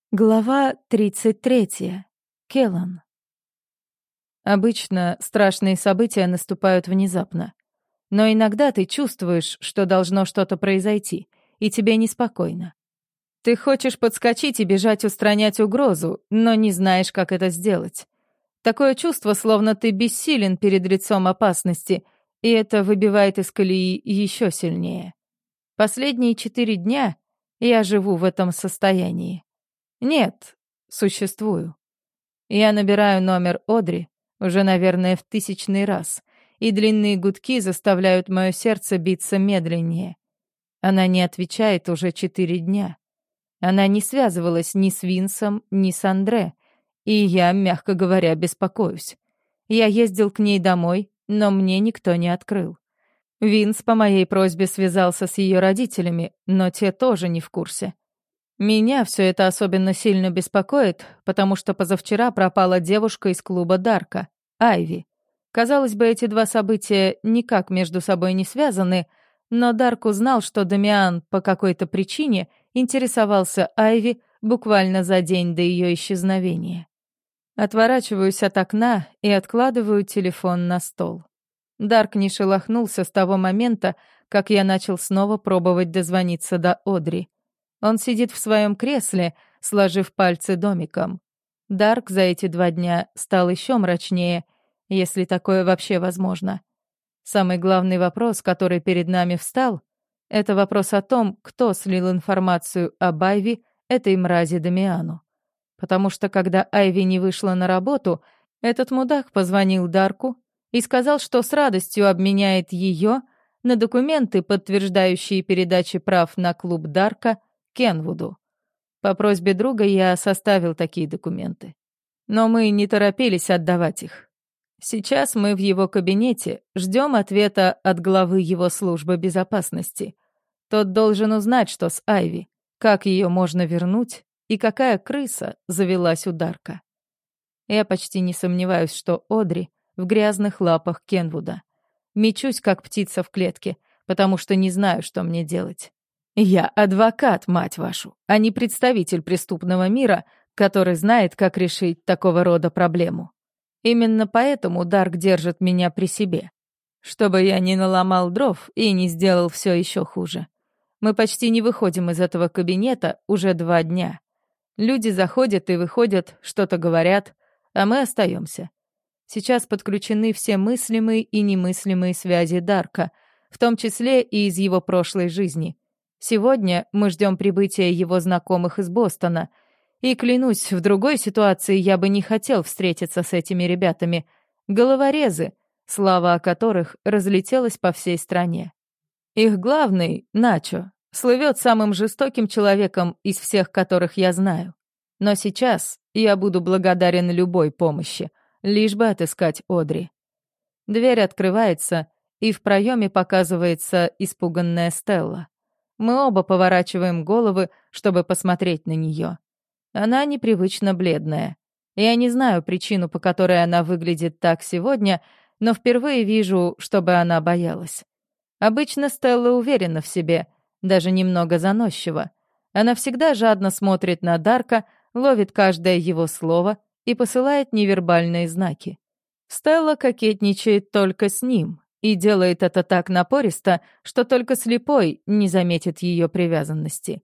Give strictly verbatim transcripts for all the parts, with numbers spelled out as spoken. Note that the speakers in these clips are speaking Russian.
Глава тридцать третья. Келлан. Обычно страшные события наступают внезапно. Но иногда ты чувствуешь, что должно что-то произойти, и тебе неспокойно. Ты хочешь подскочить и бежать устранять угрозу, но не знаешь, как это сделать. Такое чувство, словно ты бессилен перед лицом опасности, и это выбивает из колеи еще сильнее. Последние четыре дня я живу в этом состоянии. Нет, существую. Я набираю номер Одри уже, наверное, в тысячный раз, и длинные гудки заставляют мое сердце биться медленнее. Она не отвечает уже четыре дня. Она не связывалась ни с Винсом, ни с Андре, и я, мягко говоря, беспокоюсь. Я ездил к ней домой, но мне никто не открыл. Винс по моей просьбе связался с ее родителями, но те тоже не в курсе. Меня все это особенно сильно беспокоит, потому что позавчера пропала девушка из клуба Дарка, Айви. Казалось бы, эти два события никак между собой не связаны, но Дарк узнал, что Дамиан по какой-то причине интересовался Айви буквально за день до ее исчезновения. Отворачиваюсь от окна и откладываю телефон на стол. Дарк не шелохнулся с того момента, как я начал снова пробовать дозвониться до Одри. Он сидит в своем кресле, сложив пальцы домиком. Дарк за эти два дня стал еще мрачнее, если такое вообще возможно. Самый главный вопрос, который перед нами встал, это вопрос о том, кто слил информацию об Айви этой мрази Дамиану. Потому что когда Айви не вышла на работу, этот мудак позвонил Дарку и сказал, что с радостью обменяет ее на документы, подтверждающие передачи прав на клуб Дарка Кенвуду. По просьбе друга я составил такие документы. Но мы не торопились отдавать их. Сейчас мы в его кабинете ждем ответа от главы его службы безопасности. Тот должен узнать, что с Айви, как ее можно вернуть и какая крыса завелась у Дарка. Я почти не сомневаюсь, что Одри в грязных лапах Кенвуда. Мечусь, как птица в клетке, потому что не знаю, что мне делать. Я адвокат, мать вашу, а не представитель преступного мира, который знает, как решить такого рода проблему. Именно поэтому Дарк держит меня при себе, чтобы я не наломал дров и не сделал все еще хуже. Мы почти не выходим из этого кабинета уже два дня. Люди заходят и выходят, что-то говорят, а мы остаемся. Сейчас подключены все мыслимые и немыслимые связи Дарка, в том числе и из его прошлой жизни. Сегодня мы ждем прибытия его знакомых из Бостона. И, клянусь, в другой ситуации я бы не хотел встретиться с этими ребятами. Головорезы, слава о которых разлетелась по всей стране. Их главный, Начо, слывет самым жестоким человеком из всех, которых я знаю. Но сейчас я буду благодарен любой помощи, лишь бы отыскать Одри. Дверь открывается, и в проеме показывается испуганная Стелла. Мы оба поворачиваем головы, чтобы посмотреть на нее. Она непривычно бледная. Я не знаю причину, по которой она выглядит так сегодня, но впервые вижу, чтобы она боялась. Обычно Стелла уверена в себе, даже немного заносчива. Она всегда жадно смотрит на Дарка, ловит каждое его слово и посылает невербальные знаки. Стелла кокетничает только с ним и делает это так напористо, что только слепой не заметит ее привязанности.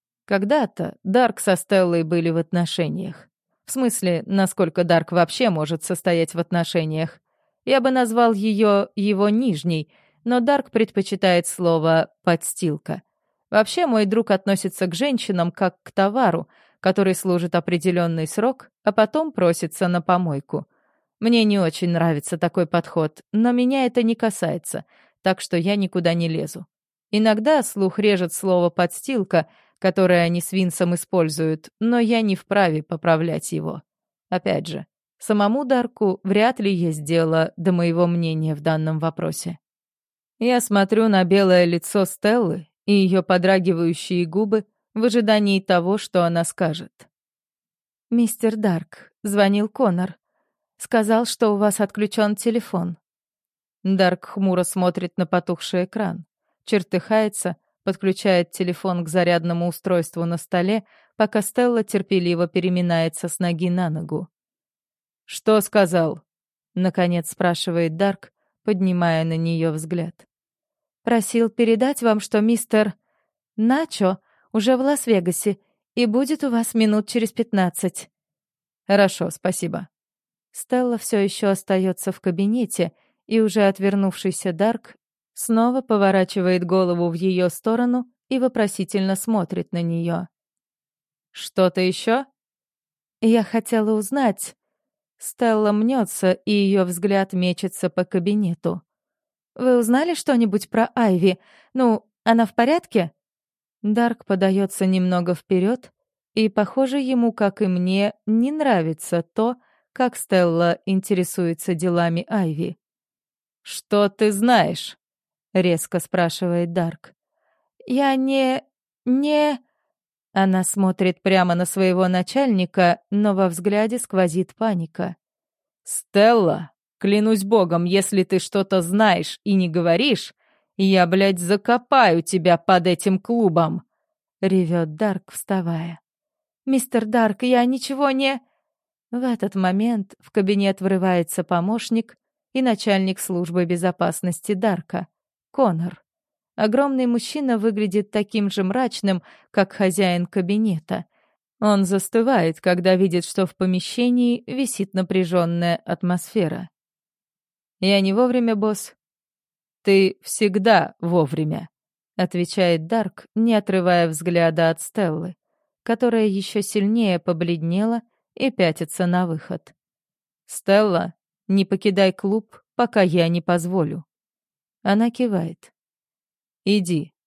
Когда-то Дарк со Стеллой были в отношениях. В смысле, насколько Дарк вообще может состоять в отношениях. Я бы назвал ее его нижней, но Дарк предпочитает слово «подстилка». Вообще, мой друг относится к женщинам как к товару, который служит определенный срок, а потом просится на помойку. Мне не очень нравится такой подход, но меня это не касается, так что я никуда не лезу. Иногда слух режет слово «подстилка», которое они с Винсом используют, но я не вправе поправлять его. Опять же, самому Дарку вряд ли есть дело до моего мнения в данном вопросе. Я смотрю на белое лицо Стеллы и ее подрагивающие губы в ожидании того, что она скажет. «Мистер Дарк, звонил Конор. Сказал, что у вас отключен телефон». Дарк хмуро смотрит на потухший экран, чертыхается, подключает телефон к зарядному устройству на столе, пока Стелла терпеливо переминается с ноги на ногу. «Что сказал?» — наконец спрашивает Дарк, поднимая на нее взгляд. «Просил передать вам, что мистер Начо уже в Лас-Вегасе и будет у вас минут через пятнадцать». «Хорошо, спасибо». Стелла все еще остается в кабинете, и уже отвернувшийся Дарк снова поворачивает голову в ее сторону и вопросительно смотрит на нее. «Что-то еще?» «Я хотела узнать...» Стелла мнется, и ее взгляд мечется по кабинету. «Вы узнали что-нибудь про Айви? Ну, она в порядке?» Дарк подается немного вперед, и, похоже, ему, как и мне, не нравится то, как Стелла интересуется делами Айви. «Что ты знаешь?» — резко спрашивает Дарк. «Я не... не...» Она смотрит прямо на своего начальника, но во взгляде сквозит паника. «Стелла, клянусь богом, если ты что-то знаешь и не говоришь, я, блядь, закопаю тебя под этим клубом!» — ревет Дарк, вставая. «Мистер Дарк, я ничего не...» В этот момент в кабинет врывается помощник и начальник службы безопасности Дарка, Конор. Огромный мужчина выглядит таким же мрачным, как хозяин кабинета. Он застывает, когда видит, что в помещении висит напряженная атмосфера. «Я не вовремя, босс?» «Ты всегда вовремя», — отвечает Дарк, не отрывая взгляда от Стеллы, которая еще сильнее побледнела и пятится на выход. «Стелла, не покидай клуб, пока я не позволю». Она кивает. «Иди».